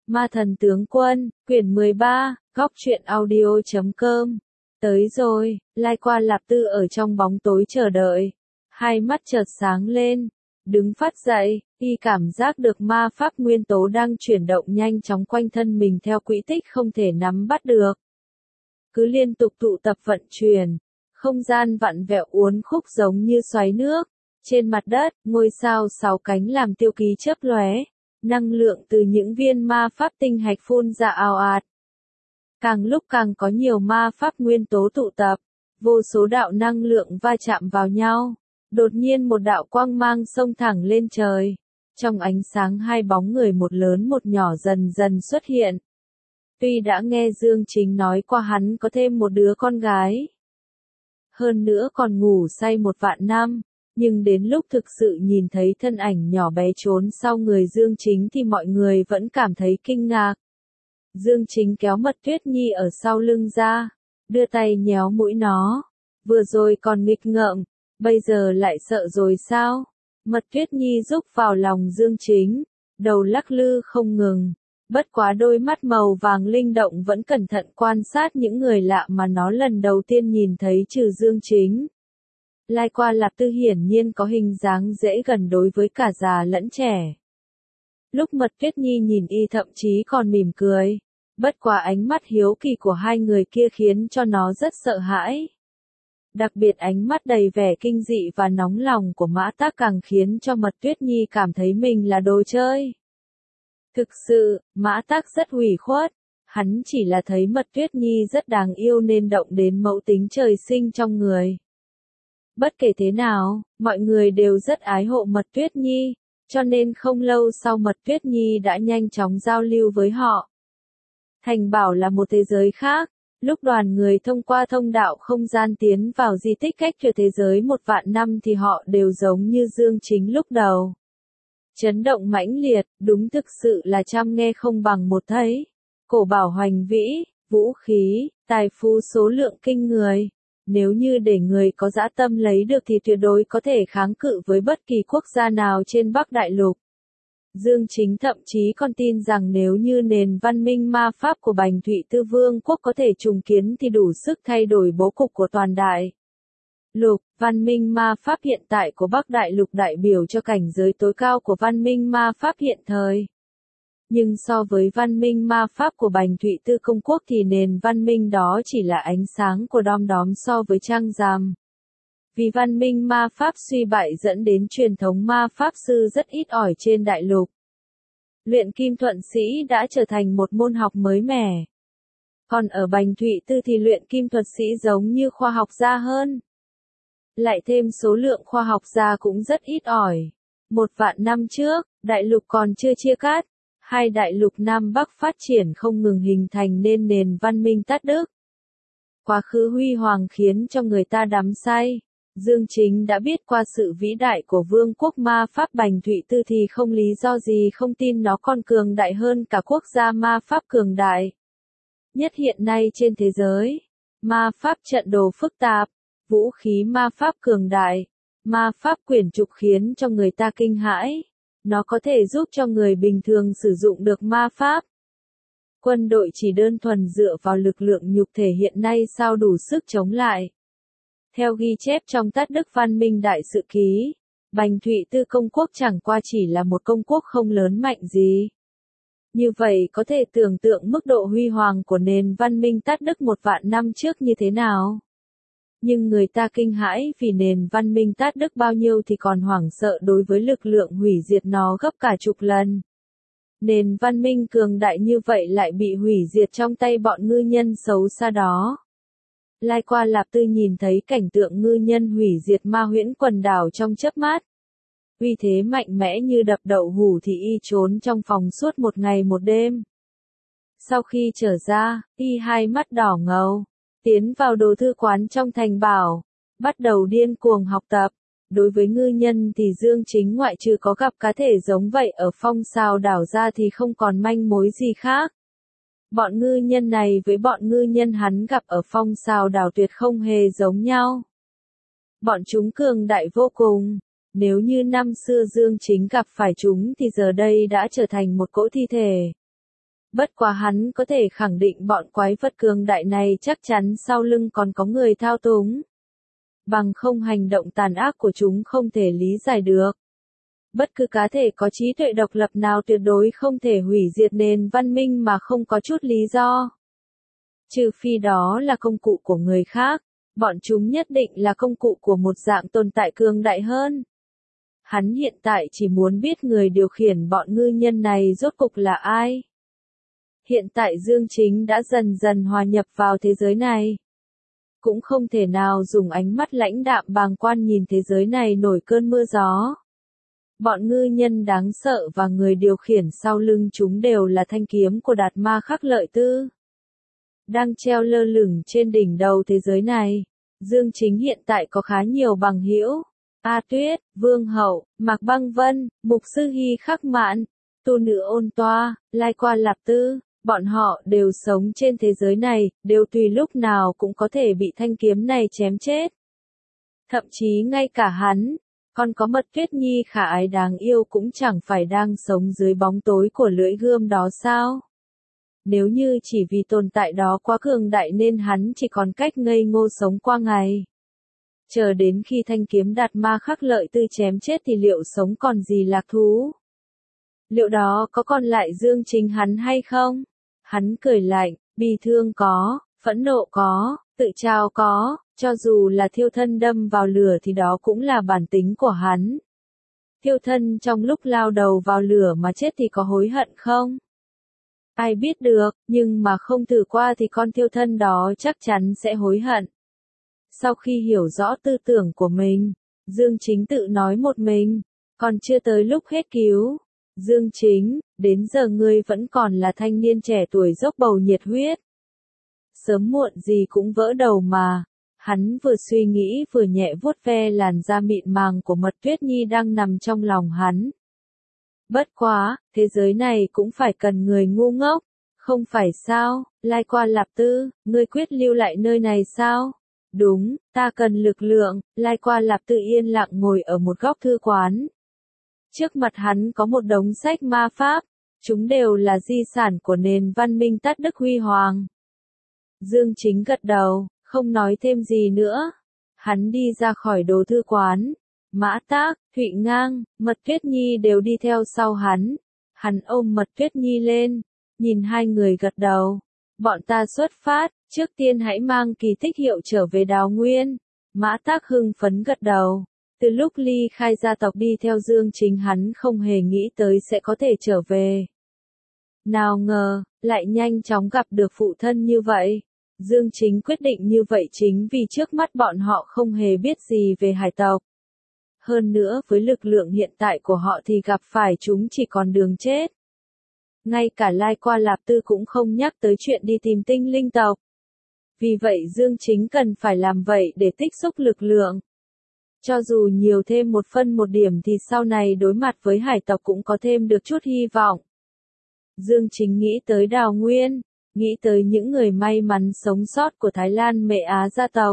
Ma thần tướng quân, quyển 13, góc truyện audio.com. Tới rồi, Lai Qua Lạp Tư ở trong bóng tối chờ đợi. Hai mắt chợt sáng lên. Đứng phát dậy, y cảm giác được ma pháp nguyên tố đang chuyển động nhanh chóng quanh thân mình theo quỹ tích không thể nắm bắt được. Cứ liên tục tụ tập vận chuyển. Không gian vặn vẹo uốn khúc giống như xoáy nước. Trên mặt đất, ngôi sao 6 cánh làm tiêu ký chớp lóe. Năng lượng từ những viên ma pháp tinh hạch phun ra ào ạt. Càng lúc càng có nhiều ma pháp nguyên tố tụ tập, vô số đạo năng lượng va chạm vào nhau. Đột nhiên một đạo quang mang xông thẳng lên trời. Trong ánh sáng hai bóng người một lớn một nhỏ dần dần xuất hiện. Tuy đã nghe Dương Chính nói qua hắn có thêm một đứa con gái. Hơn nữa còn ngủ say 1.000 năm. Nhưng đến lúc thực sự nhìn thấy thân ảnh nhỏ bé trốn sau người Dương Chính thì mọi người vẫn cảm thấy kinh ngạc. Dương Chính kéo Mật Tuyết Nhi ở sau lưng ra, đưa tay nhéo mũi nó. Vừa rồi còn nghịch ngợm, bây giờ lại sợ rồi sao? Mật Tuyết Nhi rúc vào lòng Dương Chính, đầu lắc lư không ngừng. Bất quá đôi mắt màu vàng linh động vẫn cẩn thận quan sát những người lạ mà nó lần đầu tiên nhìn thấy trừ Dương Chính. Lai Qua Lạp Tư hiển nhiên có hình dáng dễ gần đối với cả già lẫn trẻ. Lúc Mật Tuyết Nhi nhìn y thậm chí còn mỉm cười. Bất quá ánh mắt hiếu kỳ của hai người kia khiến cho nó rất sợ hãi. Đặc biệt ánh mắt đầy vẻ kinh dị và nóng lòng của Mã Tắc càng khiến cho Mật Tuyết Nhi cảm thấy mình là đồ chơi. Thực sự, Mã Tắc rất ủy khuất. Hắn chỉ là thấy Mật Tuyết Nhi rất đáng yêu nên động đến mẫu tính trời sinh trong người. Bất kể thế nào, mọi người đều rất ái hộ Mật Tuyết Nhi, cho nên không lâu sau Mật Tuyết Nhi đã nhanh chóng giao lưu với họ. Thành bảo là một thế giới khác, lúc đoàn người thông qua thông đạo không gian tiến vào di tích cách trở thế giới 1.000 năm thì họ đều giống như Dương Chính lúc đầu. Chấn động mãnh liệt, đúng thực sự là trăm nghe không bằng một thấy. Cổ bảo hoành vĩ, vũ khí, tài phú số lượng kinh người. Nếu như để người có dã tâm lấy được thì tuyệt đối có thể kháng cự với bất kỳ quốc gia nào trên Bắc Đại Lục. Dương Chính thậm chí còn tin rằng nếu như nền văn minh ma pháp của Bành Thụy Tư Vương quốc có thể trùng kiến thì đủ sức thay đổi bố cục của toàn đại lục. Văn minh ma pháp hiện tại của Bắc Đại Lục đại biểu cho cảnh giới tối cao của văn minh ma pháp hiện thời. Nhưng so với văn minh ma pháp của Bành Thụy Tư Công Quốc thì nền văn minh đó chỉ là ánh sáng của đom đóm so với trăng rằm. Vì văn minh ma pháp suy bại dẫn đến truyền thống ma pháp sư rất ít ỏi trên đại lục. Luyện kim thuận sĩ đã trở thành một môn học mới mẻ. Còn ở Bành Thụy Tư thì luyện kim thuật sĩ giống như khoa học gia hơn. Lại thêm số lượng khoa học gia cũng rất ít ỏi. 1.000 năm trước, đại lục còn chưa chia cắt. Hai đại lục Nam Bắc phát triển không ngừng hình thành nên nền văn minh Tát Đức. Quá khứ huy hoàng khiến cho người ta đắm say. Dương Chính đã biết qua sự vĩ đại của vương quốc ma pháp Bành Thụy Tư thì không lý do gì không tin nó còn cường đại hơn cả quốc gia ma pháp cường đại nhất hiện nay trên thế giới. Ma pháp trận đồ phức tạp, vũ khí ma pháp cường đại, ma pháp quyển trục khiến cho người ta kinh hãi. Nó có thể giúp cho người bình thường sử dụng được ma pháp. Quân đội chỉ đơn thuần dựa vào lực lượng nhục thể hiện nay sao đủ sức chống lại. Theo ghi chép trong Tát Đức Văn Minh Đại Sự Ký, Bành Thụy Tư Công Quốc chẳng qua chỉ là một công quốc không lớn mạnh gì. Như vậy có thể tưởng tượng mức độ huy hoàng của nền văn minh Tát Đức 1.000 năm trước như thế nào. Nhưng người ta kinh hãi vì nền văn minh Tát Đức bao nhiêu thì còn hoảng sợ đối với lực lượng hủy diệt nó gấp cả chục lần. Nền văn minh cường đại như vậy lại bị hủy diệt trong tay bọn ngư nhân xấu xa đó. Lai Qua Lạp Tư nhìn thấy cảnh tượng ngư nhân hủy diệt Ma Huyễn quần đảo trong chớp mắt. Uy thế mạnh mẽ như đập đậu hũ thì y trốn trong phòng suốt 1 ngày 1 đêm. Sau khi trở ra, y hai mắt đỏ ngầu. Tiến vào đồ thư quán trong thành bảo, bắt đầu điên cuồng học tập. Đối với ngư nhân thì Dương Chính ngoại trừ có gặp cá thể giống vậy ở Phong Sao đảo ra thì không còn manh mối gì khác. Bọn ngư nhân này với bọn ngư nhân hắn gặp ở Phong Sao đảo tuyệt không hề giống nhau. Bọn chúng cường đại vô cùng. Nếu như năm xưa Dương Chính gặp phải chúng thì giờ đây đã trở thành một cỗ thi thể. Bất quá hắn có thể khẳng định bọn quái vật cường đại này chắc chắn sau lưng còn có người thao túng. Bằng không hành động tàn ác của chúng không thể lý giải được. Bất cứ cá thể có trí tuệ độc lập nào tuyệt đối không thể hủy diệt nền văn minh mà không có chút lý do. Trừ phi đó là công cụ của người khác, bọn chúng nhất định là công cụ của một dạng tồn tại cường đại hơn. Hắn hiện tại chỉ muốn biết người điều khiển bọn ngư nhân này rốt cục là ai. Hiện tại Dương Chính đã dần dần hòa nhập vào thế giới này. Cũng không thể nào dùng ánh mắt lãnh đạm bàng quan nhìn thế giới này nổi cơn mưa gió. Bọn ngư nhân đáng sợ và người điều khiển sau lưng chúng đều là thanh kiếm của Đạt Ma Khắc Lợi Tư. Đang treo lơ lửng trên đỉnh đầu thế giới này, Dương Chính hiện tại có khá nhiều bằng hữu. A Tuyết, Vương Hậu, Mạc Băng Vân, Mục Sư Hy Khắc Mạn, Tu Nữ Ôn Toa, Lai Qua Lạp Tư, bọn họ đều sống trên thế giới này, đều tùy lúc nào cũng có thể bị thanh kiếm này chém chết. Thậm chí ngay cả hắn, còn có Mật Tuyết Nhi khả ái đáng yêu cũng chẳng phải đang sống dưới bóng tối của lưỡi gươm đó sao? Nếu như chỉ vì tồn tại đó quá cường đại nên hắn chỉ còn cách ngây ngô sống qua ngày. Chờ đến khi thanh kiếm Đạt Ma Khắc Lợi Tư chém chết thì liệu sống còn gì lạc thú? Liệu đó có còn lại Dương Chính hắn hay không? Hắn cười lạnh, bi thương có, phẫn nộ có, tự trao có, cho dù là thiêu thân đâm vào lửa thì đó cũng là bản tính của hắn. Thiêu thân trong lúc lao đầu vào lửa mà chết thì có hối hận không? Ai biết được, nhưng mà không thử qua thì con thiêu thân đó chắc chắn sẽ hối hận. Sau khi hiểu rõ tư tưởng của mình, Dương Chính tự nói một mình, còn chưa tới lúc hết cứu. Dương Chính, đến giờ ngươi vẫn còn là thanh niên trẻ tuổi dốc bầu nhiệt huyết. Sớm muộn gì cũng vỡ đầu mà. Hắn vừa suy nghĩ vừa nhẹ vuốt ve làn da mịn màng của Mật Tuyết Nhi đang nằm trong lòng hắn. Bất quá, thế giới này cũng phải cần người ngu ngốc, không phải sao? Lai Qua Lạp Tư, ngươi quyết lưu lại nơi này sao? Đúng, ta cần lực lượng. Lai Qua Lạp Tư yên lặng ngồi ở một góc thư quán. Trước mặt hắn có một đống sách ma pháp, chúng đều là di sản của nền văn minh Tát Đức Huy Hoàng. Dương Chính gật đầu, không nói thêm gì nữa. Hắn đi ra khỏi đồ thư quán. Mã Tác, Thụy Ngang, Mật Tuyết Nhi đều đi theo sau hắn. Hắn ôm Mật Tuyết Nhi lên, nhìn hai người gật đầu. Bọn ta xuất phát, trước tiên hãy mang kỳ tích hiệu trở về Đào Nguyên. Mã Tác hưng phấn gật đầu. Từ lúc ly khai gia tộc đi theo Dương Chính hắn không hề nghĩ tới sẽ có thể trở về. Nào ngờ, lại nhanh chóng gặp được phụ thân như vậy. Dương Chính quyết định như vậy chính vì trước mắt bọn họ không hề biết gì về hải tộc. Hơn nữa với lực lượng hiện tại của họ thì gặp phải chúng chỉ còn đường chết. Ngay cả Lai Qua Lạp Tư cũng không nhắc tới chuyện đi tìm tinh linh tộc. Vì vậy Dương Chính cần phải làm vậy để tích xúc lực lượng. Cho dù nhiều thêm một phân một điểm thì sau này đối mặt với hải tộc cũng có thêm được chút hy vọng. Dương Chính nghĩ tới Đào Nguyên, nghĩ tới những người may mắn sống sót của Thái Lan Mệ Á gia tộc.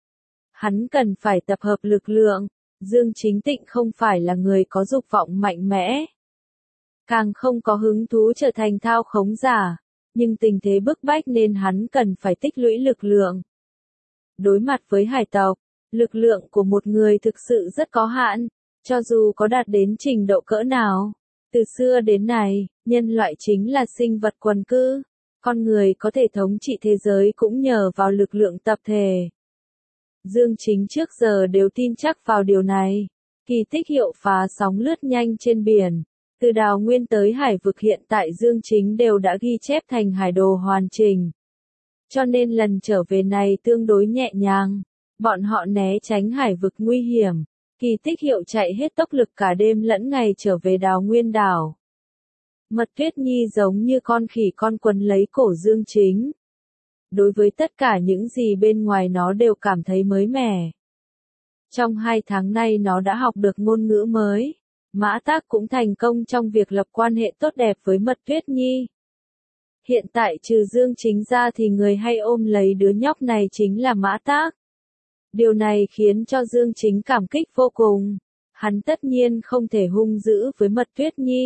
Hắn cần phải tập hợp lực lượng. Dương Chính Tịnh không phải là người có dục vọng mạnh mẽ. Càng không có hứng thú trở thành thao khống giả. Nhưng tình thế bức bách nên hắn cần phải tích lũy lực lượng. Đối mặt với hải tộc, lực lượng của một người thực sự rất có hạn, cho dù có đạt đến trình độ cỡ nào. Từ xưa đến nay, nhân loại chính là sinh vật quần cư. Con người có thể thống trị thế giới cũng nhờ vào lực lượng tập thể. Dương Chính trước giờ đều tin chắc vào điều này. Kỳ tích hiệu phá sóng lướt nhanh trên biển. Từ Đào Nguyên tới hải vực hiện tại Dương Chính đều đã ghi chép thành hải đồ hoàn chỉnh. Cho nên lần trở về này tương đối nhẹ nhàng. Bọn họ né tránh hải vực nguy hiểm. Kỳ tích hiệu chạy hết tốc lực cả đêm lẫn ngày trở về Đào Nguyên đảo. Mật Tuyết Nhi giống như con khỉ con quấn lấy cổ Dương Chính. Đối với tất cả những gì bên ngoài nó đều cảm thấy mới mẻ. Trong 2 tháng nay nó đã học được ngôn ngữ mới. Mã Tác cũng thành công trong việc lập quan hệ tốt đẹp với Mật Tuyết Nhi. Hiện tại trừ Dương Chính ra thì người hay ôm lấy đứa nhóc này chính là Mã Tác. Điều này khiến cho Dương Chính cảm kích vô cùng. Hắn tất nhiên không thể hung dữ với Mật Tuyết Nhi.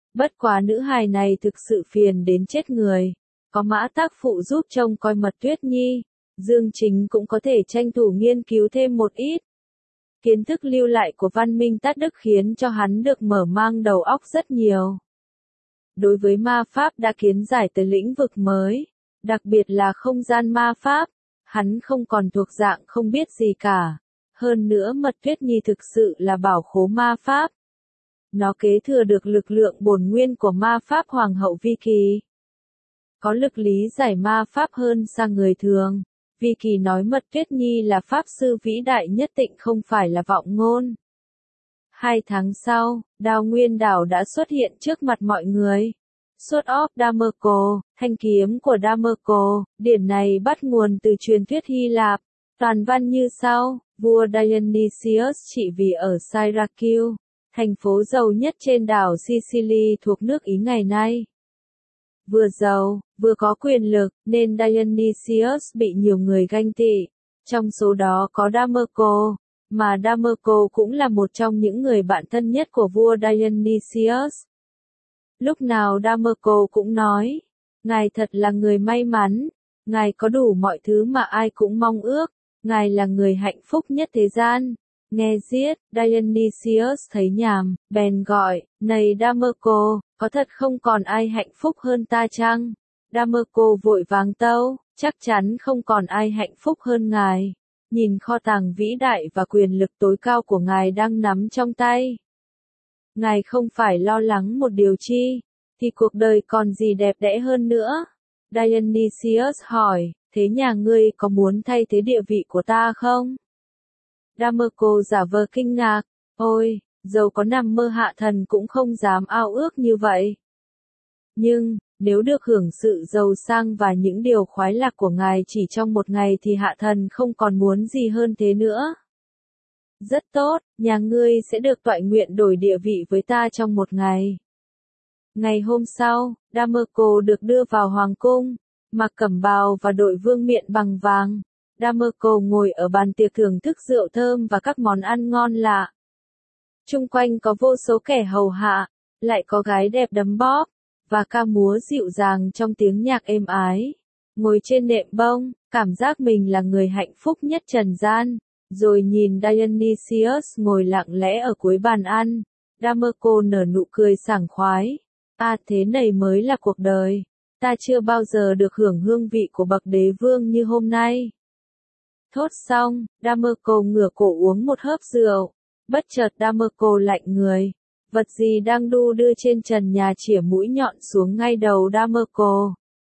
Bất quá nữ hài này thực sự phiền đến chết người. Có Mã tác phụ giúp trông coi Mật Tuyết Nhi, Dương Chính cũng có thể tranh thủ nghiên cứu thêm một ít. Kiến thức lưu lại của văn minh Tát Đức khiến cho hắn được mở mang đầu óc rất nhiều. Đối với ma pháp đã kiến giải tới lĩnh vực mới, đặc biệt là không gian ma pháp, hắn không còn thuộc dạng không biết gì cả. Hơn nữa Mật Tuyết Nhi thực sự là bảo khố ma pháp. Nó kế thừa được lực lượng bổn nguyên của ma pháp Hoàng hậu Vi Kỳ. Có lực lý giải ma pháp hơn xa người thường. Vi Kỳ nói Mật Tuyết Nhi là pháp sư vĩ đại nhất định không phải là vọng ngôn. 2 tháng sau, Đao Nguyên Đảo đã xuất hiện trước mặt mọi người. Sword of Damerco, thanh kiếm của Damerco, điển này bắt nguồn từ truyền thuyết Hy Lạp. Toàn văn như sau, vua Dionysius trị vì ở Syracuse, thành phố giàu nhất trên đảo Sicily thuộc nước Ý ngày nay. Vừa giàu, vừa có quyền lực, nên Dionysius bị nhiều người ganh tị. Trong số đó có Damerco, mà Damerco cũng là một trong những người bạn thân nhất của vua Dionysius. Lúc nào Damerco cũng nói, ngài thật là người may mắn, ngài có đủ mọi thứ mà ai cũng mong ước, ngài là người hạnh phúc nhất thế gian. Nghe giết, Dionysius thấy nhàm, bèn gọi, này Damerco, có thật không còn ai hạnh phúc hơn ta chăng? Damerco vội vàng tâu, chắc chắn không còn ai hạnh phúc hơn ngài. Nhìn kho tàng vĩ đại và quyền lực tối cao của ngài đang nắm trong tay. Ngài không phải lo lắng một điều chi, thì cuộc đời còn gì đẹp đẽ hơn nữa. Dionysius hỏi, thế nhà ngươi có muốn thay thế địa vị của ta không? Damerco giả vờ kinh ngạc, ôi, dầu có nằm mơ hạ thần cũng không dám ao ước như vậy. Nhưng, nếu được hưởng sự giàu sang và những điều khoái lạc của ngài chỉ trong một ngày thì hạ thần không còn muốn gì hơn thế nữa. Rất tốt, nhà ngươi sẽ được toại nguyện đổi địa vị với ta trong một ngày. Ngày hôm sau, Damerco được đưa vào hoàng cung, mặc cẩm bào và đội vương miện bằng vàng. Damerco ngồi ở bàn tiệc thưởng thức rượu thơm và các món ăn ngon lạ. Chung quanh có vô số kẻ hầu hạ, lại có gái đẹp đấm bóp, và ca múa dịu dàng trong tiếng nhạc êm ái. Ngồi trên nệm bông, cảm giác mình là người hạnh phúc nhất trần gian. Rồi nhìn Dionysius ngồi lặng lẽ ở cuối bàn ăn. Damerco nở nụ cười sảng khoái. À thế này mới là cuộc đời. Ta chưa bao giờ được hưởng hương vị của bậc đế vương như hôm nay. Thốt xong, Damerco ngửa cổ uống một hớp rượu. Bất chợt Damerco lạnh người. Vật gì đang đu đưa trên trần nhà chĩa mũi nhọn xuống ngay đầu Damerco.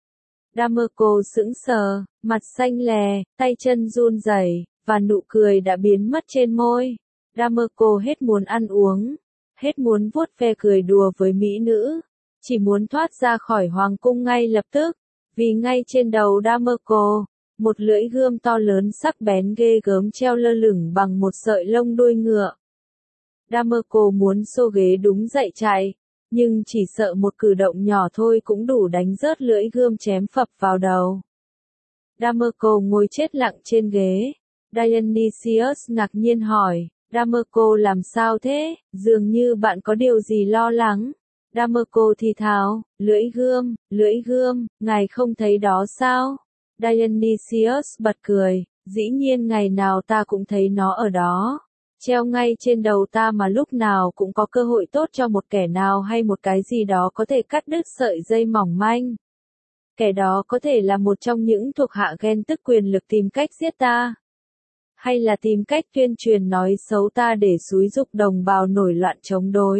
Damerco sững sờ, mặt xanh lè, tay chân run rẩy, và nụ cười đã biến mất trên môi. Damerco hết muốn ăn uống, hết muốn vuốt ve cười đùa với mỹ nữ, chỉ muốn thoát ra khỏi hoàng cung ngay lập tức, vì ngay trên đầu Damerco, một lưỡi gươm to lớn sắc bén ghê gớm treo lơ lửng bằng một sợi lông đuôi ngựa. Damerco muốn xô ghế đúng dậy chạy, nhưng chỉ sợ một cử động nhỏ thôi cũng đủ đánh rớt lưỡi gươm chém phập vào đầu. Damerco ngồi chết lặng trên ghế. Dionysius ngạc nhiên hỏi, Damerco làm sao thế, dường như bạn có điều gì lo lắng. Damerco thì thào, lưỡi gươm, ngài không thấy đó sao? Dionysius bật cười, dĩ nhiên ngày nào ta cũng thấy nó ở đó. Treo ngay trên đầu ta mà lúc nào cũng có cơ hội tốt cho một kẻ nào hay một cái gì đó có thể cắt đứt sợi dây mỏng manh. Kẻ đó có thể là một trong những thuộc hạ ghen tức quyền lực tìm cách giết ta. Hay là tìm cách tuyên truyền nói xấu ta để xúi giục đồng bào nổi loạn chống đối.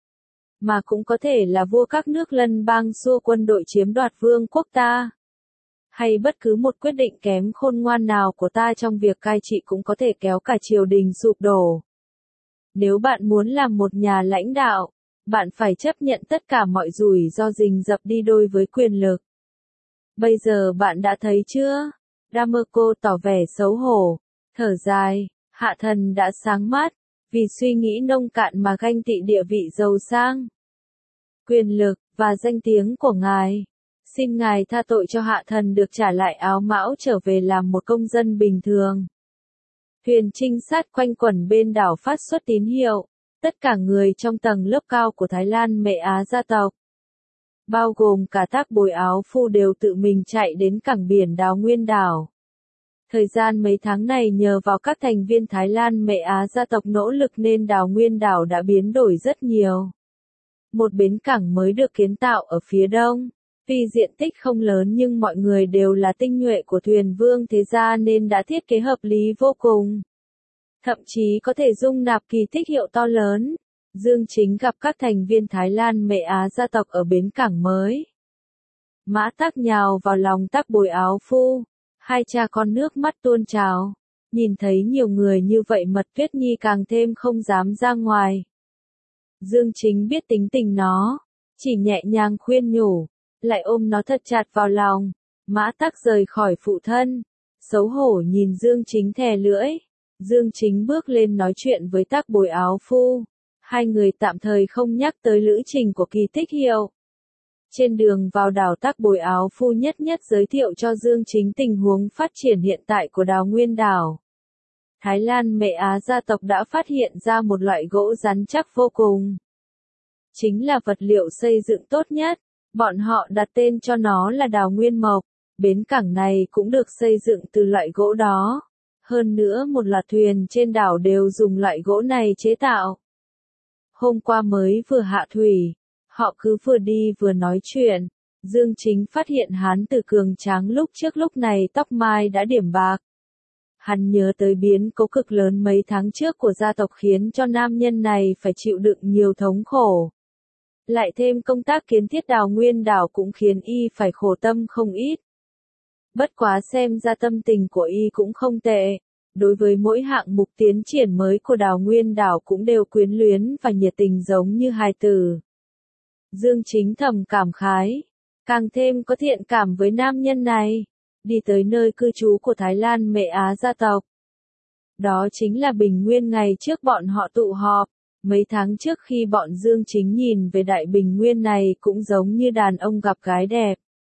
Mà cũng có thể là vua các nước lân bang xua quân đội chiếm đoạt vương quốc ta. Hay bất cứ một quyết định kém khôn ngoan nào của ta trong việc cai trị cũng có thể kéo cả triều đình sụp đổ. Nếu bạn muốn làm một nhà lãnh đạo, bạn phải chấp nhận tất cả mọi rủi ro rình rập đi đôi với quyền lực. Bây giờ bạn đã thấy chưa? Damerco tỏ vẻ xấu hổ, thở dài, hạ thần đã sáng mắt, vì suy nghĩ nông cạn mà ganh tị địa vị giàu sang, quyền lực, và danh tiếng của ngài. Xin ngài tha tội cho hạ thần được trả lại áo mão trở về làm một công dân bình thường. Thuyền trinh sát quanh quẩn bên đảo phát xuất tín hiệu. tất cả người trong tầng lớp cao của Thái Lan Mẹ Á gia tộc, bao gồm cả Thác Bồi Áo Phu đều tự mình chạy đến cảng biển Đào Nguyên đảo. Thời gian mấy tháng này nhờ vào các thành viên Thái Lan Mẹ Á gia tộc nỗ lực nên Đào Nguyên đảo đã biến đổi rất nhiều. Một bến cảng mới được kiến tạo ở phía đông. Tuy diện tích không lớn nhưng mọi người đều là tinh nhuệ của thuyền vương thế gia nên đã thiết kế hợp lý vô cùng. Thậm chí có thể dung nạp kỳ tích hiệu to lớn. Dương Chính gặp các thành viên Thái Lan Mẹ Á gia tộc ở bến cảng mới. Mã Tắc nhào vào lòng Thác Bồi Áo Phu. Hai cha con nước mắt tuôn trào. Nhìn thấy nhiều người như vậy Mật Tuyết Nhi càng thêm không dám ra ngoài. Dương Chính biết tính tình nó. Chỉ nhẹ nhàng khuyên nhủ. Lại ôm nó thật chặt vào lòng. Mã Tắc rời khỏi phụ thân. Xấu hổ nhìn Dương Chính thè lưỡi. Dương Chính bước lên nói chuyện với Thác Bồi Áo Phu. Hai người tạm thời không nhắc tới lữ trình của kỳ tích hiệu. Trên đường vào đảo Thác Bồi Áo Phu nhất giới thiệu cho Dương Chính tình huống phát triển hiện tại của Đào Nguyên đảo. Thái Lan Mẹ Á gia tộc đã phát hiện ra một loại gỗ rắn chắc vô cùng. Chính là vật liệu xây dựng tốt nhất. Bọn họ đặt tên cho nó là Đào Nguyên Mộc. Bến cảng này cũng được xây dựng từ loại gỗ đó. Hơn nữa một loạt thuyền trên đảo đều dùng loại gỗ này chế tạo. Hôm qua mới vừa hạ thủy. Họ cứ vừa đi vừa nói chuyện. Dương Chính phát hiện Hán Tử cường tráng lúc này tóc mai đã điểm bạc. Hắn nhớ tới biến cố cực lớn mấy tháng trước của gia tộc khiến cho nam nhân này phải chịu đựng nhiều thống khổ. Lại thêm công tác kiến thiết Đào Nguyên đảo cũng khiến y phải khổ tâm không ít. Bất quá xem ra tâm tình của y cũng không tệ. Đối với mỗi hạng mục tiến triển mới của Đào Nguyên đảo cũng đều quyến luyến và nhiệt tình giống như hài tử. Dương Chính thầm cảm khái. Càng thêm có thiện cảm với nam nhân này. Đi tới nơi cư trú của Thái Lan Mẹ Á gia tộc. Đó chính là Bình Nguyên ngày trước bọn họ tụ họp. Mấy tháng trước khi bọn Dương Chính nhìn về Đại Bình Nguyên này cũng giống như đàn ông gặp gái đẹp.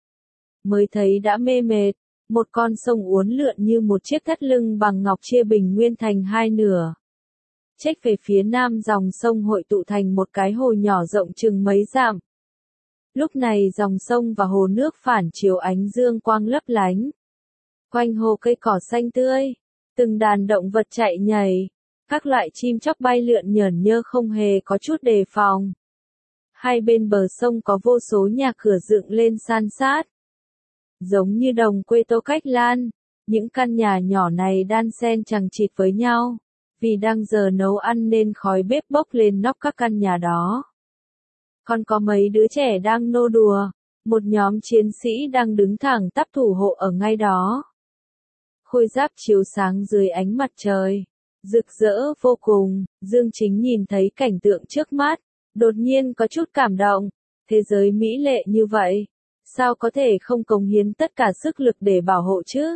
Mới thấy đã mê mệt, một con sông uốn lượn như một chiếc thắt lưng bằng ngọc chia Bình Nguyên thành hai nửa. Chếch về phía nam dòng sông hội tụ thành một cái hồ nhỏ rộng chừng mấy dặm. Lúc này dòng sông và hồ nước phản chiếu ánh dương quang lấp lánh. Quanh hồ cây cỏ xanh tươi, từng đàn động vật chạy nhảy. Các loại chim chóc bay lượn nhởn nhơ không hề có chút đề phòng. Hai bên bờ sông có vô số nhà cửa dựng lên san sát. Giống như đồng quê Tô Cách Lan, những căn nhà nhỏ này đan xen chằng chịt với nhau. Vì đang giờ nấu ăn nên khói bếp bốc lên nóc các căn nhà đó. Còn có mấy đứa trẻ đang nô đùa, một nhóm chiến sĩ đang đứng thẳng tắp thủ hộ ở ngay đó. Khôi giáp chiếu sáng dưới ánh mặt trời. Rực rỡ vô cùng, Dương Chính nhìn thấy cảnh tượng trước mắt, đột nhiên có chút cảm động, thế giới mỹ lệ như vậy, sao có thể không cống hiến tất cả sức lực để bảo hộ chứ?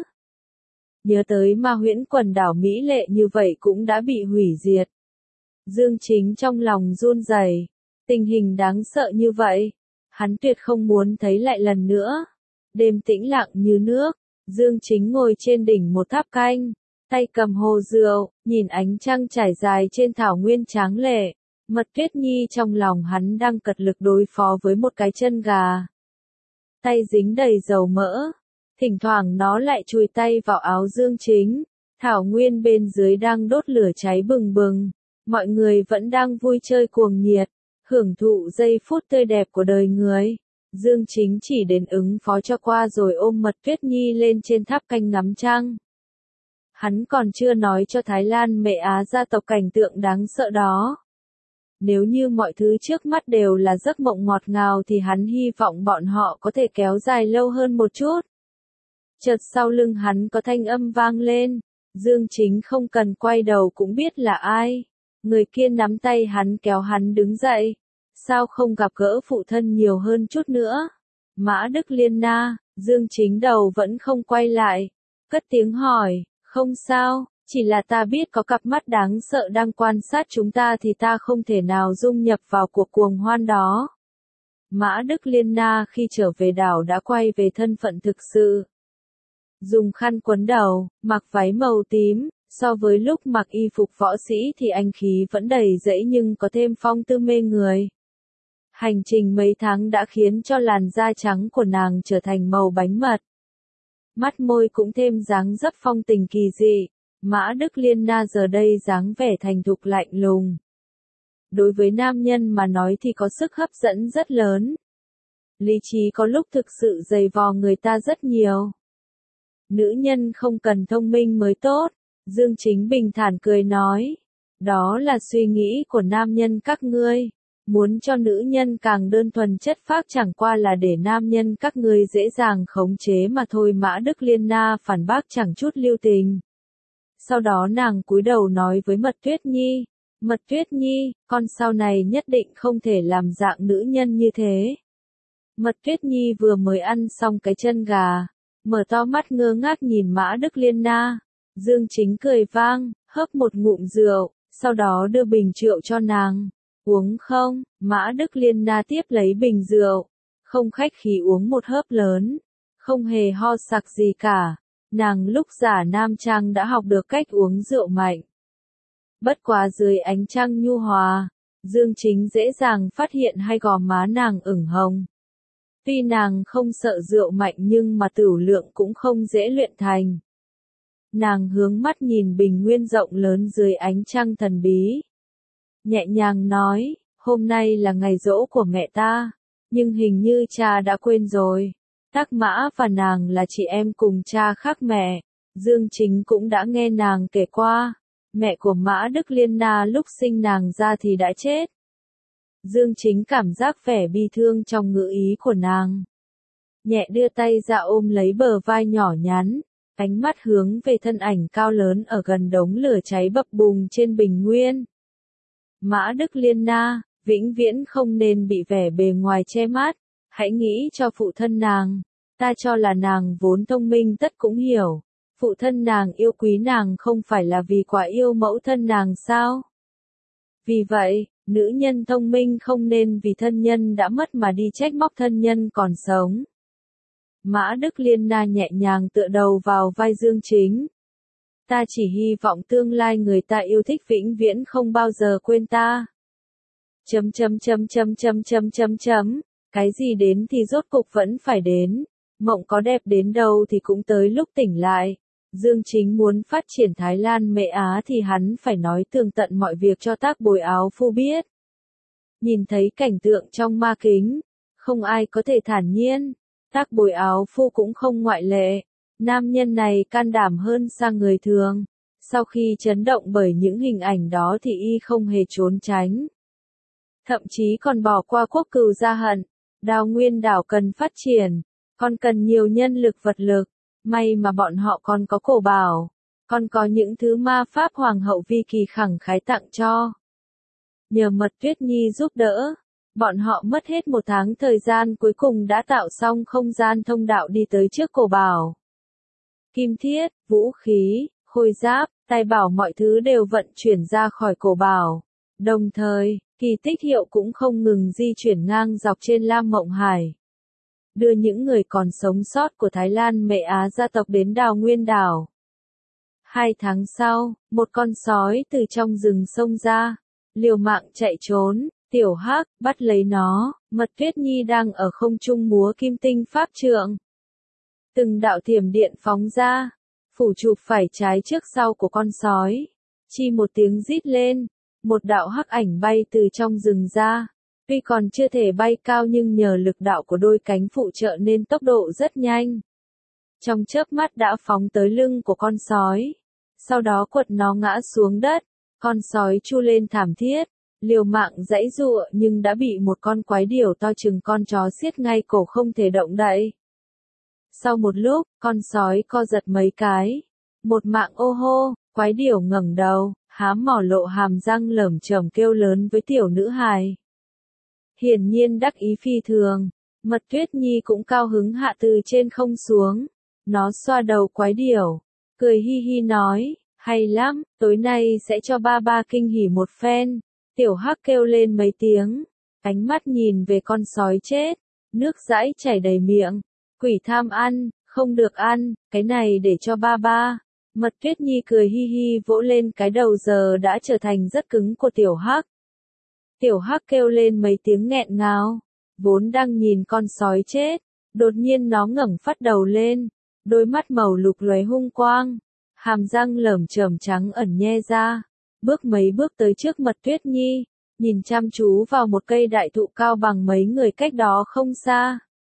Nhớ tới Ma Huyễn quần đảo mỹ lệ như vậy cũng đã bị hủy diệt. Dương Chính trong lòng run rẩy, tình hình đáng sợ như vậy, hắn tuyệt không muốn thấy lại lần nữa. Đêm tĩnh lặng như nước, Dương Chính ngồi trên đỉnh một tháp canh. Tay cầm hồ rượu, nhìn ánh trăng trải dài trên thảo nguyên tráng lệ. Mật Tuyết Nhi trong lòng hắn đang cật lực đối phó với một cái chân gà. Tay dính đầy dầu mỡ. Thỉnh thoảng nó lại chùi tay vào áo Dương Chính. Thảo nguyên bên dưới đang đốt lửa cháy bừng bừng. Mọi người vẫn đang vui chơi cuồng nhiệt. Hưởng thụ giây phút tươi đẹp của đời người. Dương Chính chỉ đến ứng phó cho qua rồi ôm Mật Tuyết Nhi lên trên tháp canh ngắm trăng. Hắn còn chưa nói cho Thái Lan Mẹ Á gia tộc cảnh tượng đáng sợ đó. Nếu như mọi thứ trước mắt đều là giấc mộng ngọt ngào thì hắn hy vọng bọn họ có thể kéo dài lâu hơn một chút. Chợt sau lưng hắn có thanh âm vang lên. Dương Chính không cần quay đầu cũng biết là ai. Người kia nắm tay hắn kéo hắn đứng dậy. Sao không gặp gỡ phụ thân nhiều hơn chút nữa? Mã Đức Liên Na, Dương Chính đầu vẫn không quay lại. Cất tiếng hỏi. Không sao, chỉ là ta biết có cặp mắt đáng sợ đang quan sát chúng ta thì ta không thể nào dung nhập vào cuộc cuồng hoan đó. Mã Đức Liên Na khi trở về đảo đã quay về thân phận thực sự. Dùng khăn quấn đầu, mặc váy màu tím, So với lúc mặc y phục võ sĩ thì anh khí vẫn đầy dẫy nhưng có thêm phong tư mê người. Hành trình mấy tháng đã khiến cho làn da trắng của nàng trở thành màu bánh mật. Mắt môi cũng thêm dáng dấp phong tình kỳ dị. Mã Đức Liên Na giờ đây dáng vẻ thành thục lạnh lùng. Đối với nam nhân mà nói thì có sức hấp dẫn rất lớn. Lý trí có lúc thực sự dày vò người ta rất nhiều. Nữ nhân không cần thông minh mới tốt. Dương Chính bình thản cười nói. Đó là suy nghĩ của nam nhân các ngươi. Muốn cho nữ nhân càng đơn thuần chất phác chẳng qua là để nam nhân các ngươi dễ dàng khống chế mà thôi. Mã Đức Liên Na phản bác chẳng chút lưu tình. Sau đó nàng cúi đầu nói với Mật Tuyết Nhi. Mật Tuyết Nhi, con sau này nhất định không thể làm dạng nữ nhân như thế. Mật Tuyết Nhi vừa mới ăn xong cái chân gà. Mở to mắt ngơ ngác nhìn Mã Đức Liên Na. Dương Chính cười vang, hớp một ngụm rượu, sau đó đưa bình rượu cho nàng. Uống không? Mã Đức Liên Na tiếp lấy bình rượu. Không khách khí uống một hớp lớn. Không hề ho sặc gì cả. Nàng lúc giả nam trang đã học được cách uống rượu mạnh. Bất quá dưới ánh trăng nhu hòa, Dương Chính dễ dàng phát hiện hai gò má nàng ửng hồng. Tuy nàng không sợ rượu mạnh nhưng mà tửu lượng cũng không dễ luyện thành. Nàng hướng mắt nhìn bình nguyên rộng lớn dưới ánh trăng thần bí. Nhẹ nhàng nói, hôm nay là ngày giỗ của mẹ ta, nhưng hình như cha đã quên rồi. Tắc Mã và nàng là chị em cùng cha khác mẹ. Dương Chính cũng đã nghe nàng kể qua. Mẹ của Mã Đức Liên Na lúc sinh nàng ra thì đã chết. Dương Chính cảm giác vẻ bi thương trong ngữ ý của nàng. Nhẹ đưa tay ra ôm lấy bờ vai nhỏ nhắn. Ánh mắt hướng về thân ảnh cao lớn ở gần đống lửa cháy bập bùng trên bình nguyên. Mã Đức Liên Na, vĩnh viễn không nên bị vẻ bề ngoài che mắt. Hãy nghĩ cho phụ thân nàng. Ta cho là nàng vốn thông minh tất cũng hiểu. Phụ thân nàng yêu quý nàng không phải là vì quá yêu mẫu thân nàng sao? Vì vậy, nữ nhân thông minh không nên vì thân nhân đã mất mà đi trách móc thân nhân còn sống. Mã Đức Liên Na nhẹ nhàng tựa đầu vào vai Dương Chính. Ta chỉ hy vọng tương lai người ta yêu thích vĩnh viễn không bao giờ quên ta. Cái gì đến thì rốt cục vẫn phải đến. Mộng có đẹp đến đâu thì cũng tới lúc tỉnh lại. Dương Chính muốn phát triển Thái Lan Mệ Á thì hắn phải nói tường tận mọi việc cho Tác Bồi Áo Phu biết. Nhìn thấy cảnh tượng trong ma kính, không ai có thể thản nhiên. Tác Bồi Áo Phu cũng không ngoại lệ. Nam nhân này can đảm hơn xa người thường. Sau khi chấn động bởi những hình ảnh đó thì y không hề trốn tránh. Thậm chí còn bỏ qua quốc cừu gia hận. Đào Nguyên đảo cần phát triển. Còn cần nhiều nhân lực vật lực. May mà bọn họ còn có cổ bảo. Còn có những thứ ma pháp Hoàng hậu Vi Kỳ khẳng khái tặng cho. Nhờ Mật Tuyết Nhi giúp đỡ. Bọn họ mất hết một tháng thời gian cuối cùng đã tạo xong không gian thông đạo đi tới trước cổ bảo. Kim thiết, vũ khí, khôi giáp, tài bảo mọi thứ đều vận chuyển ra khỏi cổ bảo. Đồng thời, kỳ tích hiệu cũng không ngừng di chuyển ngang dọc trên Lam Mộng Hải. Đưa những người còn sống sót của Thái Lan Mệ Á gia tộc đến Đào Nguyên đảo. 2 tháng sau, một con sói từ trong rừng xông ra, liều mạng chạy trốn. Tiểu Hắc bắt lấy nó. Mật Tuyết Nhi đang ở không trung múa kim tinh pháp trượng. Từng đạo thiểm điện phóng ra, phủ chụp phải trái trước sau của con sói. Chi một tiếng rít lên, một đạo hắc ảnh bay từ trong rừng ra. Tuy còn chưa thể bay cao nhưng nhờ lực đạo của đôi cánh phụ trợ nên tốc độ rất nhanh. Trong chớp mắt đã phóng tới lưng của con sói. Sau đó quật nó ngã xuống đất. Con sói chu lên thảm thiết. Liều mạng giãy giụa nhưng đã bị một con quái điểu to chừng con chó siết ngay cổ không thể động đậy. Sau một lúc, con sói co giật mấy cái. Một mạng ô hô, quái điểu ngẩng đầu, hám mỏ lộ hàm răng lởm chởm kêu lớn với tiểu nữ hài. Hiển nhiên đắc ý phi thường. Mật Tuyết Nhi cũng cao hứng hạ từ trên không xuống. Nó xoa đầu quái điểu, cười hi hi nói, hay lắm, tối nay sẽ cho ba ba kinh hỉ một phen. Tiểu Hắc kêu lên mấy tiếng, ánh mắt nhìn về con sói chết, nước dãi chảy đầy miệng. Quỷ tham ăn, không được ăn, cái này để cho ba ba. Mật Tuyết Nhi cười hi hi vỗ lên cái đầu giờ đã trở thành rất cứng của Tiểu Hắc. Tiểu Hắc kêu lên mấy tiếng nghẹn ngào, vốn đang nhìn con sói chết, đột nhiên nó ngẩng phát đầu lên, đôi mắt màu lục lóe hung quang, hàm răng lởm chởm trắng ẩn nhe ra, bước mấy bước tới trước Mật Tuyết Nhi, nhìn chăm chú vào một cây đại thụ cao bằng mấy người cách đó không xa.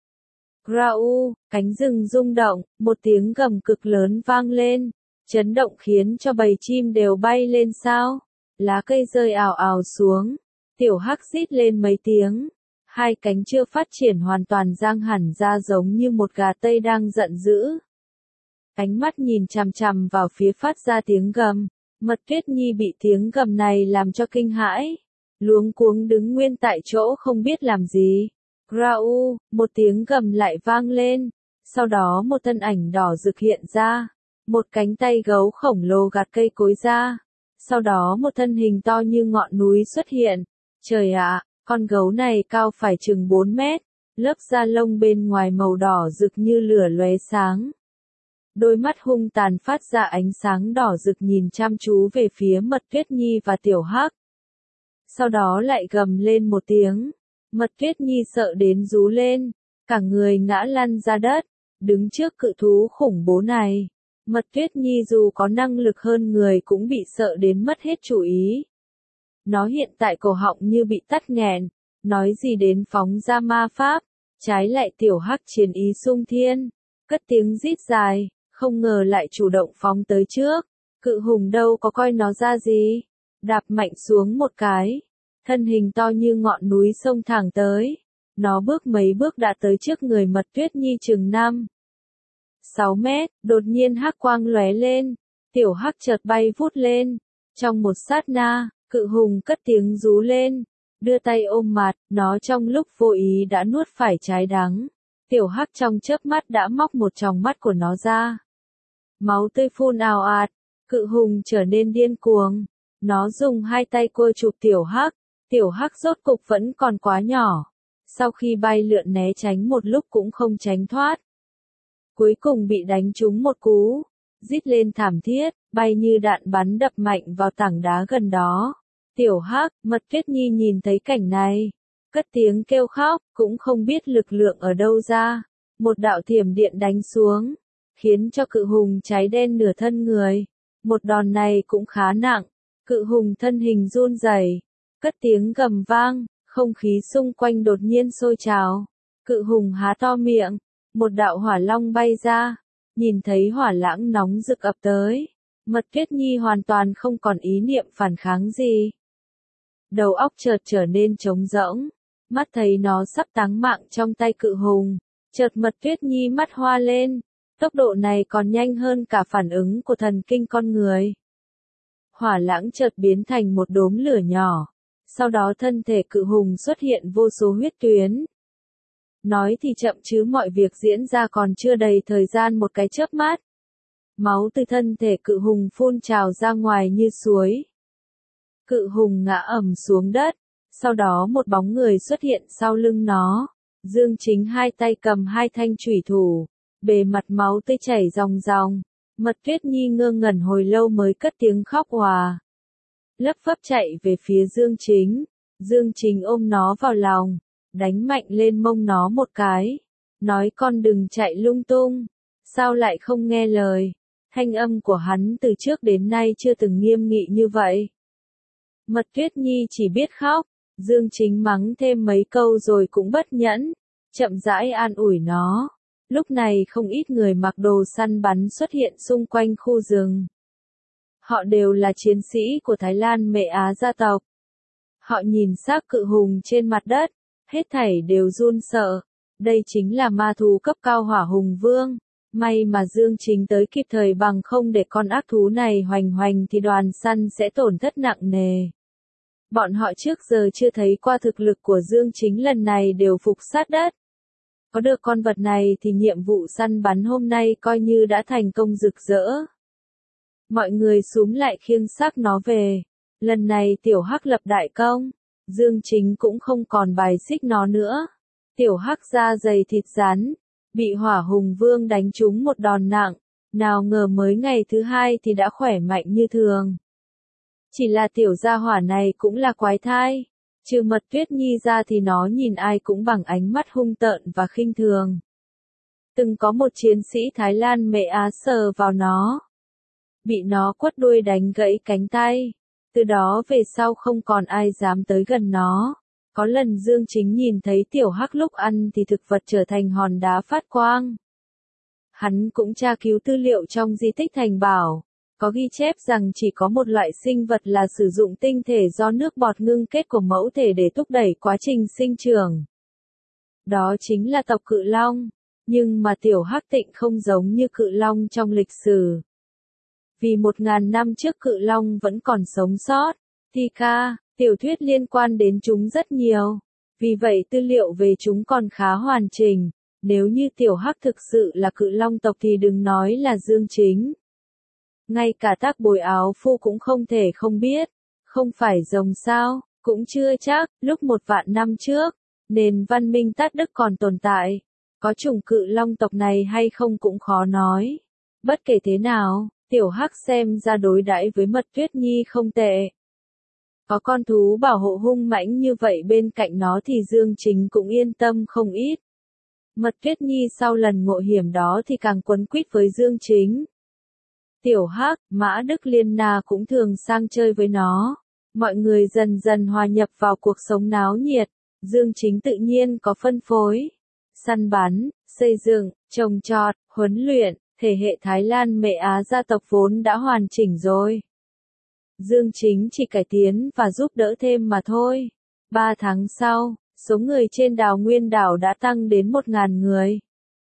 Grau, cánh rừng rung động, một tiếng gầm cực lớn vang lên, chấn động khiến cho bầy chim đều bay lên sao, lá cây rơi ào ào xuống, Tiểu Hắc rít lên mấy tiếng, hai cánh chưa phát triển hoàn toàn dang hẳn ra giống như một gà tây đang giận dữ. Ánh mắt nhìn chằm chằm vào phía phát ra tiếng gầm, Mật Tuyết Nhi bị tiếng gầm này làm cho kinh hãi, luống cuống đứng nguyên tại chỗ không biết làm gì. Grau, một tiếng gầm lại vang lên, sau đó một thân ảnh đỏ rực hiện ra, một cánh tay gấu khổng lồ gạt cây cối ra, sau đó một thân hình to như ngọn núi xuất hiện. Trời ạ, con gấu này cao phải chừng 4 mét, lớp da lông bên ngoài màu đỏ rực như lửa lóe sáng. Đôi mắt hung tàn phát ra ánh sáng đỏ rực nhìn chăm chú về phía Mật Tuyết Nhi và Tiểu Hắc. Sau đó lại gầm lên một tiếng, Mật Tuyết Nhi sợ đến rú lên, cả người ngã lăn ra đất, đứng trước cự thú khủng bố này. Mật Tuyết Nhi dù có năng lực hơn người cũng bị sợ đến mất hết chủ ý. Nó hiện tại cổ họng như bị tắc nghẹn, nói gì đến phóng ra ma pháp, trái lại Tiểu Hắc chiến ý sung thiên, cất tiếng rít dài, không ngờ lại chủ động phóng tới trước, cự hùng đâu có coi nó ra gì, đạp mạnh xuống một cái, thân hình to như ngọn núi xông thẳng tới, nó bước mấy bước đã tới trước người Mật Tuyết Nhi chừng 5-6 mét, đột nhiên hắc quang lóe lên, Tiểu Hắc chợt bay vút lên, trong một sát na, cự hùng cất tiếng rú lên, đưa tay ôm mặt, nó trong lúc vô ý đã nuốt phải trái đắng. Tiểu Hắc trong chớp mắt đã móc một tròng mắt của nó ra. Máu tươi phun ào ạt, cự hùng trở nên điên cuồng. Nó dùng hai tay cua chụp Tiểu Hắc rốt cục vẫn còn quá nhỏ. Sau khi bay lượn né tránh một lúc cũng không tránh thoát. Cuối cùng bị đánh trúng một cú, rít lên thảm thiết, bay như đạn bắn đập mạnh vào tảng đá gần đó. Tiểu Hắc, Mật Tuyết Nhi nhìn thấy cảnh này, cất tiếng kêu khóc, cũng không biết lực lượng ở đâu ra. Một đạo thiểm điện đánh xuống, khiến cho cự hùng cháy đen nửa thân người. Một đòn này cũng khá nặng, cự hùng thân hình run rẩy, cất tiếng gầm vang, không khí xung quanh đột nhiên sôi trào. Cự hùng há to miệng, một đạo hỏa long bay ra, nhìn thấy hỏa lãng nóng rực ập tới. Mật Tuyết Nhi hoàn toàn không còn ý niệm phản kháng gì. Đầu óc chợt trở nên trống rỗng, mắt thấy nó sắp táng mạng trong tay cự hùng, chợt Mật Tuyết Nhi mắt hoa lên, tốc độ này còn nhanh hơn cả phản ứng của thần kinh con người. Hỏa lãng chợt biến thành một đốm lửa nhỏ, sau đó thân thể cự hùng xuất hiện vô số huyết tuyến. Nói thì chậm chứ mọi việc diễn ra còn chưa đầy thời gian một cái chớp mắt. Máu từ thân thể cự hùng phun trào ra ngoài như suối. Cự hùng ngã ầm xuống đất, sau đó một bóng người xuất hiện sau lưng nó. Dương Chính hai tay cầm hai thanh chủy thủ, bề mặt máu tươi chảy ròng ròng. Mật Tuyết Nhi ngơ ngẩn hồi lâu mới cất tiếng khóc òa. Lấp phấp chạy về phía Dương Chính. Dương Chính ôm nó vào lòng, đánh mạnh lên mông nó một cái, nói con đừng chạy lung tung, sao lại không nghe lời. Thanh âm của hắn từ trước đến nay chưa từng nghiêm nghị như vậy. Mật Tuyết Nhi chỉ biết khóc, Dương Chính mắng thêm mấy câu rồi cũng bất nhẫn, chậm rãi an ủi nó. Lúc này không ít người mặc đồ săn bắn xuất hiện xung quanh khu rừng. Họ đều là chiến sĩ của Thái Lan Mệ Á gia tộc. Họ nhìn xác cự hùng trên mặt đất, hết thảy đều run sợ. Đây chính là ma thú cấp cao Hỏa Hùng Vương. May mà Dương Chính tới kịp thời, bằng không để con ác thú này hoành hoành thì đoàn săn sẽ tổn thất nặng nề. Bọn họ trước giờ chưa thấy qua thực lực của Dương Chính, lần này đều phục sát đất. Có được con vật này thì nhiệm vụ săn bắn hôm nay coi như đã thành công rực rỡ. Mọi người xúm lại khiêng xác nó về. Lần này Tiểu Hắc lập đại công, Dương Chính cũng không còn bài xích nó nữa. Tiểu Hắc da dày thịt rắn, bị Hỏa Hùng Vương đánh trúng một đòn nặng, Nào ngờ mới ngày thứ hai thì đã khỏe mạnh như thường. Chỉ là tiểu gia hỏa này cũng là quái thai. Trừ Mật Tuyết Nhi ra thì nó nhìn ai cũng bằng ánh mắt hung tợn và khinh thường. Từng có một chiến sĩ Thái Lan Mẹ Á sờ vào nó. Bị nó quất đuôi đánh gãy cánh tay. Từ đó về sau không còn ai dám tới gần nó. Có lần Dương Chính nhìn thấy tiểu hắc lúc ăn thì thực vật trở thành hòn đá phát quang. Hắn cũng tra cứu tư liệu trong di tích Thành Bảo. Có ghi chép rằng chỉ có một loại sinh vật là sử dụng tinh thể do nước bọt ngưng kết của mẫu thể để thúc đẩy quá trình sinh trưởng. Đó chính là tộc Cự Long. Nhưng mà tiểu hắc tịnh không giống như Cự Long trong lịch sử. Vì 1000 năm trước Cự Long vẫn còn sống sót, thì tiểu thuyết liên quan đến chúng rất nhiều. Vì vậy tư liệu về chúng còn khá hoàn chỉnh. Nếu như tiểu hắc thực sự là Cự Long tộc thì đừng nói là Dương Chính. Ngay cả Tác Bồi Áo Phu cũng không thể không biết. Không phải rồng sao, cũng chưa chắc, lúc 1.000 năm trước, nền văn minh Tát Đức còn tồn tại. Có chủng Cự Long tộc này hay không cũng khó nói. Bất kể thế nào, tiểu hắc xem ra đối đãi với Mật Tuyết Nhi không tệ. Có con thú bảo hộ hung mãnh như vậy bên cạnh nó thì Dương Chính cũng yên tâm không ít. Mật Tuyết Nhi sau lần ngộ hiểm đó thì càng quấn quýt với Dương Chính. Tiểu hắc, Mã Đức Liên Na cũng thường sang chơi với nó. Mọi người dần dần hòa nhập vào cuộc sống náo nhiệt. Dương Chính tự nhiên có phân phối. Săn bắn, xây dựng, trồng trọt, huấn luyện, thể hệ Thái Lan Mẹ Á gia tộc vốn đã hoàn chỉnh rồi. Dương Chính chỉ cải tiến và giúp đỡ thêm mà thôi. 3 tháng sau, số người trên Đào Nguyên đảo đã tăng đến 1000 người.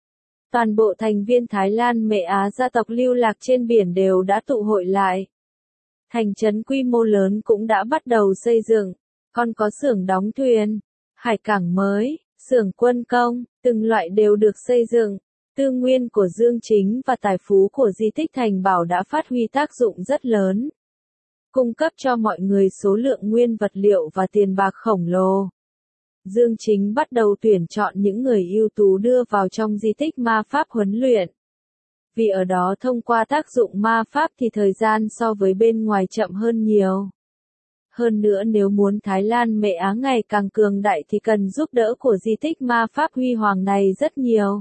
Toàn bộ thành viên Thái Lan Mẹ Á gia tộc lưu lạc trên biển đều đã tụ hội lại. Thành trấn quy mô lớn cũng đã bắt đầu xây dựng, còn có xưởng đóng thuyền, hải cảng mới, xưởng quân công, từng loại đều được xây dựng. Tư nguyên của Dương Chính và tài phú của di tích Thành Bảo đã phát huy tác dụng rất lớn. Cung cấp cho mọi người số lượng nguyên vật liệu và tiền bạc khổng lồ. Dương Chính bắt đầu tuyển chọn những người ưu tú đưa vào trong di tích ma pháp huấn luyện. Vì ở đó thông qua tác dụng ma pháp thì thời gian so với bên ngoài chậm hơn nhiều. Hơn nữa nếu muốn Thái Lan Mẹ Á ngày càng cường đại thì cần giúp đỡ của di tích ma pháp huy hoàng này rất nhiều.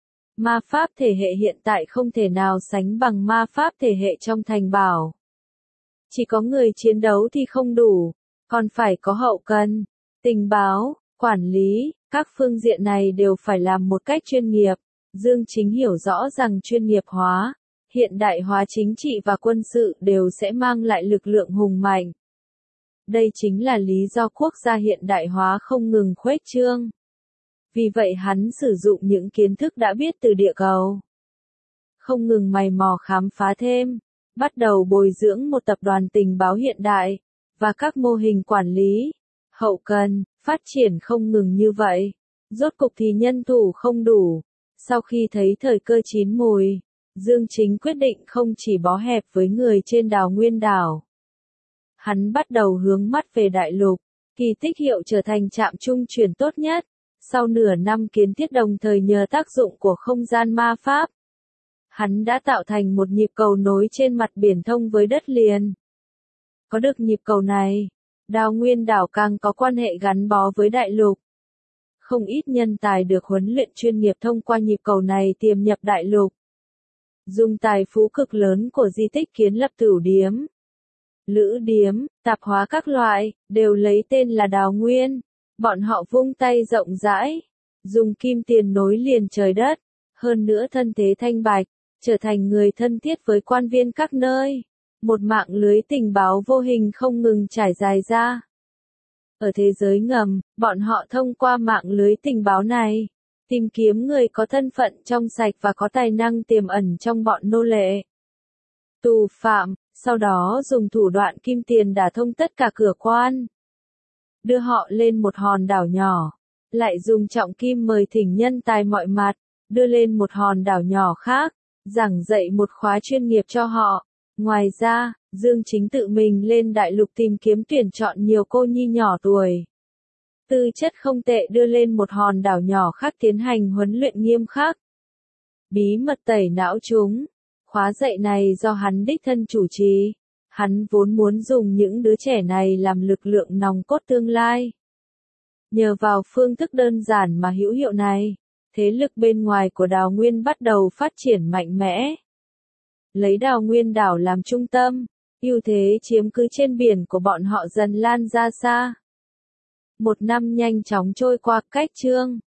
Ma pháp thể hệ hiện tại không thể nào sánh bằng ma pháp thể hệ trong Thành Bảo. Chỉ có người chiến đấu thì không đủ, còn phải có hậu cần, tình báo, quản lý, các phương diện này đều phải làm một cách chuyên nghiệp. Dương Chính hiểu rõ rằng chuyên nghiệp hóa, hiện đại hóa chính trị và quân sự đều sẽ mang lại lực lượng hùng mạnh. Đây chính là lý do quốc gia hiện đại hóa không ngừng khuếch trương. Vì vậy hắn sử dụng những kiến thức đã biết từ địa cầu. Không ngừng mày mò khám phá thêm, bắt đầu bồi dưỡng một tập đoàn tình báo hiện đại, và các mô hình quản lý, hậu cần, phát triển không ngừng như vậy. Rốt cục thì nhân thủ không đủ. Sau khi thấy thời cơ chín mùi, Dương Chính quyết định không chỉ bó hẹp với người trên Đào Nguyên đảo. Hắn bắt đầu hướng mắt về đại lục, Kỳ Tích Hiệu trở thành trạm trung chuyển tốt nhất. Sau nửa năm kiến thiết đồng thời nhờ tác dụng của không gian ma pháp, hắn đã tạo thành một nhịp cầu nối trên mặt biển thông với đất liền. Có được nhịp cầu này, Đào Nguyên đảo càng có quan hệ gắn bó với đại lục. Không ít nhân tài được huấn luyện chuyên nghiệp thông qua nhịp cầu này tiềm nhập đại lục. Dùng tài phú cực lớn của di tích kiến lập tửu điếm, lữ điếm, tạp hóa các loại, đều lấy tên là Đào Nguyên. Bọn họ vung tay rộng rãi, dùng kim tiền nối liền trời đất, hơn nữa thân thế thanh bạch, trở thành người thân thiết với quan viên các nơi. Một mạng lưới tình báo vô hình không ngừng trải dài ra. Ở thế giới ngầm, bọn họ thông qua mạng lưới tình báo này, tìm kiếm người có thân phận trong sạch và có tài năng tiềm ẩn trong bọn nô lệ, tù phạm, sau đó dùng thủ đoạn kim tiền đả thông tất cả cửa quan. Đưa họ lên một hòn đảo nhỏ, lại dùng trọng kim mời thỉnh nhân tài mọi mặt, đưa lên một hòn đảo nhỏ khác, giảng dạy một khóa chuyên nghiệp cho họ. Ngoài ra, Dương Chính tự mình lên đại lục tìm kiếm tuyển chọn nhiều cô nhi nhỏ tuổi. Tư chất không tệ đưa lên một hòn đảo nhỏ khác tiến hành huấn luyện nghiêm khắc. Bí mật tẩy não chúng, Khóa dạy này do hắn đích thân chủ trì. Hắn vốn muốn dùng những đứa trẻ này làm lực lượng nòng cốt tương lai. Nhờ vào phương thức đơn giản mà hữu hiệu này, thế lực bên ngoài của Đào Nguyên bắt đầu phát triển mạnh mẽ. Lấy Đào Nguyên đảo làm trung tâm, ưu thế chiếm cứ trên biển của bọn họ dần lan ra xa. Một năm nhanh chóng trôi qua, cách chương